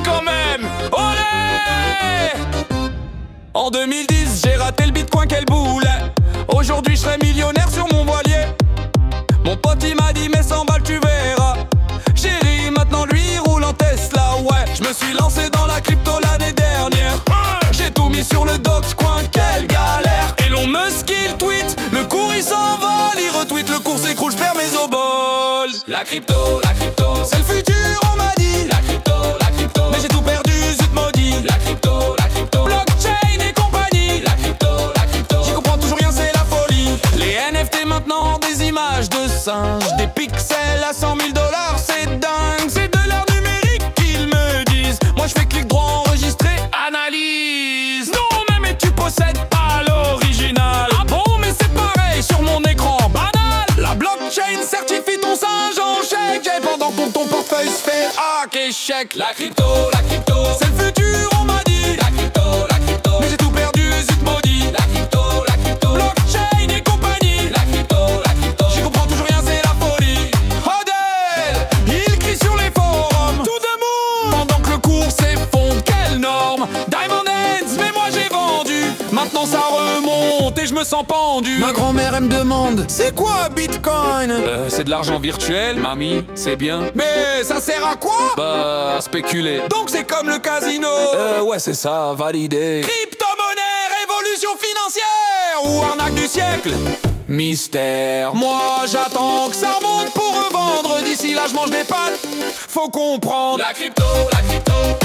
quand même. Olé! En 2010, j'ai raté le bitcoin, quel boulet. Aujourd'hui, je serai millionnaire sur mon voilier. Mon pote, il m'a dit, mais 100 balles, tu verras. Chérie, maintenant lui, il roule en Tesla, ouais. Je me suis lancé dans la crypto l'année dernière. J'ai tout mis sur le Dogecoin, quelle galère. Elon Musk, il tweet, le cours, il s'envole. Il retweet, le cours s'écroule, je perds mes oboles. La crypto, c'est le futur, on m'a dit. La crypto, mais j'ai tout perdu, zut maudit. La crypto, blockchain et compagnie. La crypto, j'y comprends toujours rien, c'est la folie. Les NFT maintenant, des images de singes, des pixels à 100 000 $, c'est dingue. C'est de l'art numérique qu'ils me disent. Moi je fais clic droit, enregistrer, analyse. Non mais tu possèdes pas l'original. Ah bon, mais c'est pareil sur mon écran, banal. La blockchain certifie ton singe en chèque. Et pendant que ton portefeuille se fait hack et chèque. La crypto, c'est le futur, on m'a dit. La crypto, mais j'ai tout perdu, zut maudit. La crypto, blockchain et compagnie. La crypto, j'y comprends toujours rien, c'est la folie. Hodel, il crie sur les forums, tout de monde. Pendant que le cours s'effondre, quelle norme. Diamond Hands, mais moi j'ai vendu. Maintenant ça remonte et je me sens pendu. Ma grand-mère elle me demande, c'est quoi Bitcoin? C'est de l'argent virtuel, mamie, c'est bien. Mais ça sert à quoi? Bah, à spéculer. Donc c'est comme le casino? Ouais c'est ça, validé. Crypto-monnaie, révolution financière ou arnaque du siècle? Mystère. Moi j'attends que ça remonte pour revendre. D'ici là je mange des pâtes. Faut comprendre. La crypto,